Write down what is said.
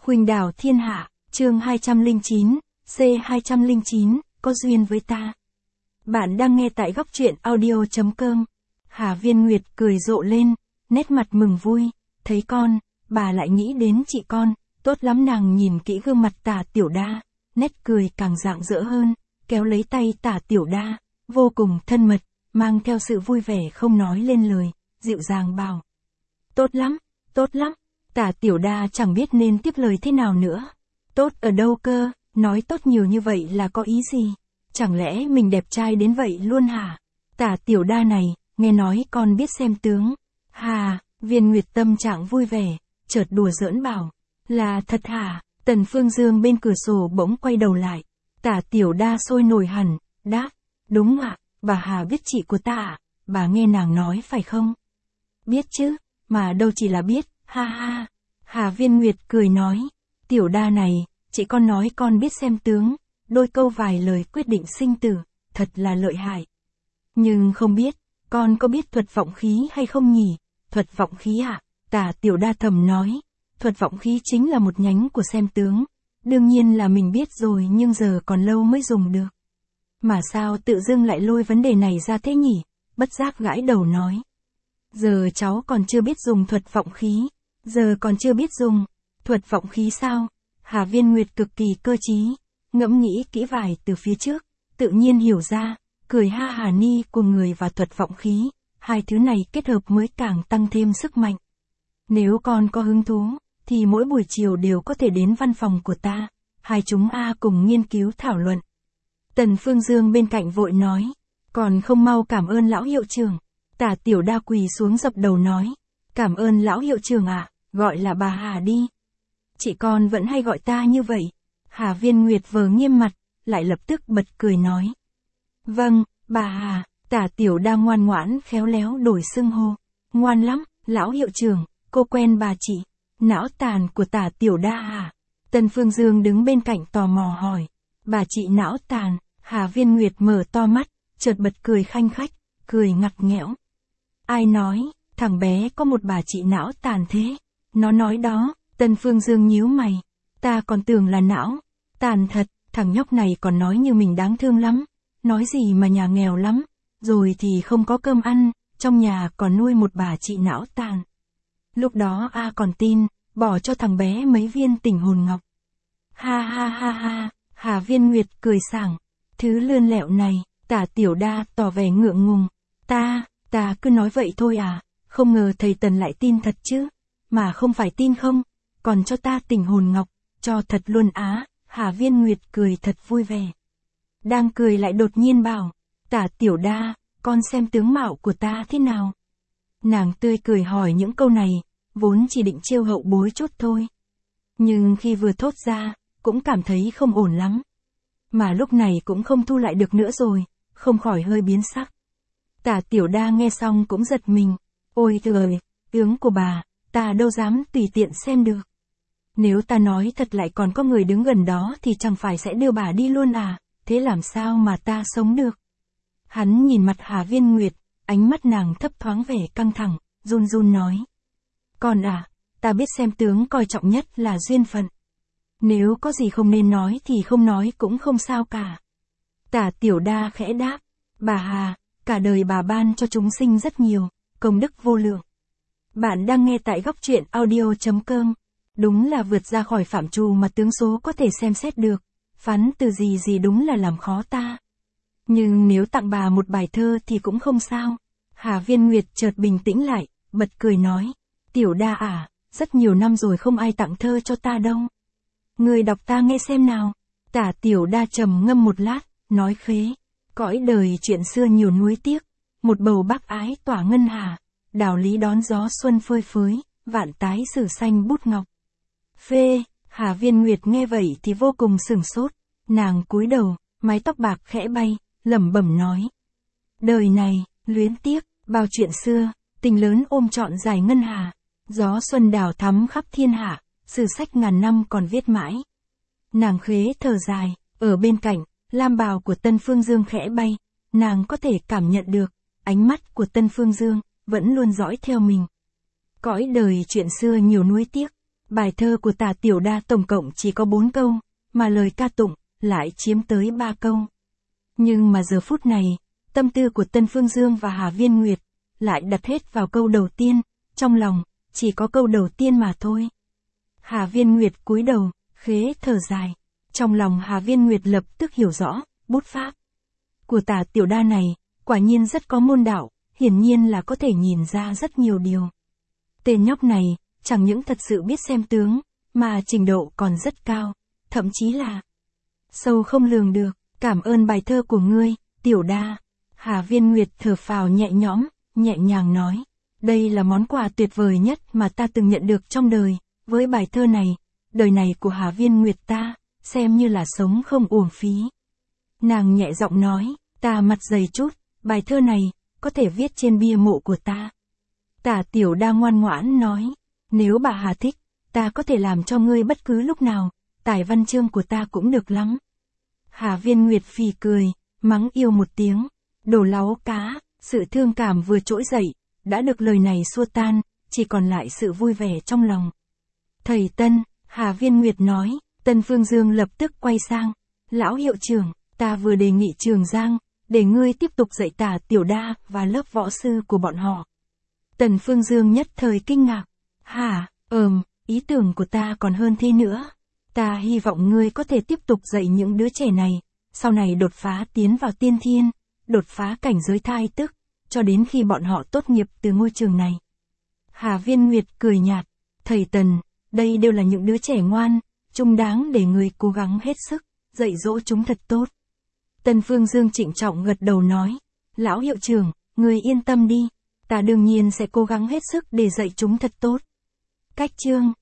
Khuynh đảo thiên hạ, chương 209, C209, có duyên với ta. Bạn đang nghe tại góc truyện audio.com. Hà Viên Nguyệt cười rộ lên, nét mặt mừng vui, thấy con, bà lại nghĩ đến chị con, tốt lắm. Nàng nhìn kỹ gương mặt Tả Tiểu Đa, nét cười càng rạng rỡ hơn, kéo lấy tay Tả Tiểu Đa, vô cùng thân mật, mang theo sự vui vẻ không nói lên lời, dịu dàng bảo. Tốt lắm, tốt lắm. Tả Tiểu Đa chẳng biết nên tiếp lời thế nào nữa. Tốt ở đâu cơ, nói tốt nhiều như vậy là có ý gì? Chẳng lẽ mình đẹp trai đến vậy luôn hả? Tả Tiểu Đa này, nghe nói con biết xem tướng. Hà, Viên Nguyệt tâm trạng vui vẻ, chợt đùa giỡn bảo. Là thật hả? Tần Phương Dương bên cửa sổ bỗng quay đầu lại. Tả Tiểu Đa sôi nổi hẳn, đáp. Đúng ạ, bà Hà biết chị của ta ạ, bà nghe nàng nói phải không? Biết chứ, mà đâu chỉ là biết. Ha ha, Hà Viên Nguyệt cười nói, Tiểu Đa này, chị con nói con biết xem tướng, đôi câu vài lời quyết định sinh tử, thật là lợi hại. Nhưng không biết, con có biết thuật vọng khí hay không nhỉ? Thuật vọng khí ạ? Tả Tiểu Đa thầm nói, thuật vọng khí chính là một nhánh của xem tướng, đương nhiên là mình biết rồi nhưng giờ còn lâu mới dùng được. Mà sao tự dưng lại lôi vấn đề này ra thế nhỉ? Bất giác gãi đầu nói. Giờ cháu còn chưa biết dùng thuật vọng khí. Giờ còn chưa biết dùng. Thuật vọng khí sao? Hà Viên Nguyệt cực kỳ cơ trí. Ngẫm nghĩ kỹ vài từ phía trước. Tự nhiên hiểu ra. Cười ha hà ni cùng người và thuật vọng khí. Hai thứ này kết hợp mới càng tăng thêm sức mạnh. Nếu con có hứng thú, thì mỗi buổi chiều đều có thể đến văn phòng của ta. Hai chúng cùng nghiên cứu thảo luận. Tần Phương Dương bên cạnh vội nói. Còn không mau cảm ơn lão hiệu trưởng. Tả Tiểu Đa quỳ xuống dập đầu nói. Cảm ơn lão hiệu trưởng ạ, gọi là bà Hà đi. Chị con vẫn hay gọi ta như vậy. Hà Viên Nguyệt vờ nghiêm mặt, lại lập tức bật cười nói. Vâng, bà Hà. Tả Tiểu Đa ngoan ngoãn khéo léo đổi xưng hô. Ngoan lắm, lão hiệu trưởng, cô quen bà chị. Não tàn của Tả Tiểu Đa à? Tần Phương Dương đứng bên cạnh tò mò hỏi. Bà chị não tàn? Hà Viên Nguyệt mở to mắt, chợt bật cười khanh khách, cười ngặt nghẽo. Ai nói, thằng bé có một bà chị não tàn thế? Nó nói đó. Tần Phương Dương nhíu mày. Ta còn tưởng là não tàn thật, thằng nhóc này còn nói như mình đáng thương lắm. Nói gì mà nhà nghèo lắm, rồi thì không có cơm ăn, trong nhà còn nuôi một bà chị não tàn. Lúc đó còn tin, bỏ cho thằng bé mấy viên tỉnh hồn ngọc. Ha ha ha ha, Hà Viên Nguyệt cười sảng. Thứ lươn lẹo này, Tả Tiểu Đa tỏ vẻ ngượng ngùng. Ta cứ nói vậy thôi à, không ngờ thầy Tần lại tin thật chứ. Mà không phải tin không, còn cho ta tỉnh hồn ngọc, cho thật luôn á. Hà Viên Nguyệt cười thật vui vẻ. Đang cười lại đột nhiên bảo, Tả Tiểu Đa, con xem tướng mạo của ta thế nào? Nàng tươi cười hỏi những câu này, vốn chỉ định trêu hậu bối chút thôi. Nhưng khi vừa thốt ra, cũng cảm thấy không ổn lắm. Mà lúc này cũng không thu lại được nữa rồi, không khỏi hơi biến sắc. Tả Tiểu Đa nghe xong cũng giật mình. Ôi trời, tướng của bà, ta đâu dám tùy tiện xem được. Nếu ta nói thật lại còn có người đứng gần đó thì chẳng phải sẽ đưa bà đi luôn à, thế làm sao mà ta sống được? Hắn nhìn mặt Hà Viên Nguyệt, ánh mắt nàng thấp thoáng vẻ căng thẳng, run run nói. Con ta biết xem tướng coi trọng nhất là duyên phận. Nếu có gì không nên nói thì không nói cũng không sao cả. Tả Tiểu Đa khẽ đáp. Bà Hà, cả đời bà ban cho chúng sinh rất nhiều, công đức vô lượng. Bạn đang nghe tại góc truyện audio.com. Đúng là vượt ra khỏi phạm trù mà tướng số có thể xem xét được. Phán từ gì đúng là làm khó ta. Nhưng nếu tặng bà một bài thơ thì cũng không sao. Hà Viên Nguyệt chợt bình tĩnh lại, bật cười nói. Tiểu Đa à, rất nhiều năm rồi không ai tặng thơ cho ta đâu. Người đọc ta nghe xem nào. Tả Tiểu Đa trầm ngâm một lát, nói khế. Cõi đời chuyện xưa nhiều nuối tiếc, một bầu bác ái tỏa ngân hà, đào lý đón gió xuân phơi phới, vạn tái sử xanh bút ngọc. Phê, Hà Viên Nguyệt nghe vậy thì vô cùng sửng sốt, nàng cúi đầu, mái tóc bạc khẽ bay, lẩm bẩm nói. Đời này, luyến tiếc, bao chuyện xưa, tình lớn ôm trọn dài ngân hà, gió xuân đào thắm khắp thiên hạ, sử sách ngàn năm còn viết mãi. Nàng khế thở dài, ở bên cạnh, lam bào của Tân Phương Dương khẽ bay, nàng có thể cảm nhận được, ánh mắt của Tân Phương Dương, vẫn luôn dõi theo mình. Cõi đời chuyện xưa nhiều nuối tiếc, Bài thơ của Tả Tiểu Đa tổng cộng chỉ có 4 câu, mà lời ca tụng lại chiếm tới 3 câu. Nhưng mà giờ phút này, tâm tư của Tân Phương Dương và Hà Viên Nguyệt lại đặt hết vào câu đầu tiên, trong lòng chỉ có câu đầu tiên mà thôi. Hà Viên Nguyệt cúi đầu, khẽ thở dài. Trong lòng Hà Viên Nguyệt lập tức hiểu rõ, bút pháp của Tả Tiểu Đa này, quả nhiên rất có môn đạo, hiển nhiên là có thể nhìn ra rất nhiều điều. Tên nhóc này, chẳng những thật sự biết xem tướng, mà trình độ còn rất cao, thậm chí là sâu không lường được. Cảm ơn bài thơ của ngươi, Tiểu Đa. Hà Viên Nguyệt thở phào nhẹ nhõm, nhẹ nhàng nói. Đây là món quà tuyệt vời nhất mà ta từng nhận được trong đời, với bài thơ này, đời này của Hà Viên Nguyệt ta, xem như là sống không uổng phí. Nàng nhẹ giọng nói, ta mặt dày chút, bài thơ này, có thể viết trên bia mộ của ta. Tả Tiểu Đa ngoan ngoãn nói, nếu bà Hà thích, ta có thể làm cho ngươi bất cứ lúc nào, tài văn chương của ta cũng được lắm. Hà Viên Nguyệt phì cười, mắng yêu một tiếng, đồ láu cá, sự thương cảm vừa trỗi dậy, đã được lời này xua tan, chỉ còn lại sự vui vẻ trong lòng. Thầy Tân, Hà Viên Nguyệt nói, Tân Phương Dương lập tức quay sang, lão hiệu trưởng, ta vừa đề nghị Trường Giang, để ngươi tiếp tục dạy Tả Tiểu Đa và lớp võ sư của bọn họ. Tần Phương Dương nhất thời kinh ngạc, hả, ý tưởng của ta còn hơn thế nữa. Ta hy vọng ngươi có thể tiếp tục dạy những đứa trẻ này, sau này đột phá tiến vào tiên thiên, đột phá cảnh giới thai tức, cho đến khi bọn họ tốt nghiệp từ ngôi trường này. Hà Viên Nguyệt cười nhạt, thầy Tần, đây đều là những đứa trẻ ngoan, chúng đáng để người cố gắng hết sức, dạy dỗ chúng thật tốt. Tân Phương Dương trịnh trọng gật đầu nói, lão hiệu trưởng, người yên tâm đi, ta đương nhiên sẽ cố gắng hết sức để dạy chúng thật tốt. Cách chương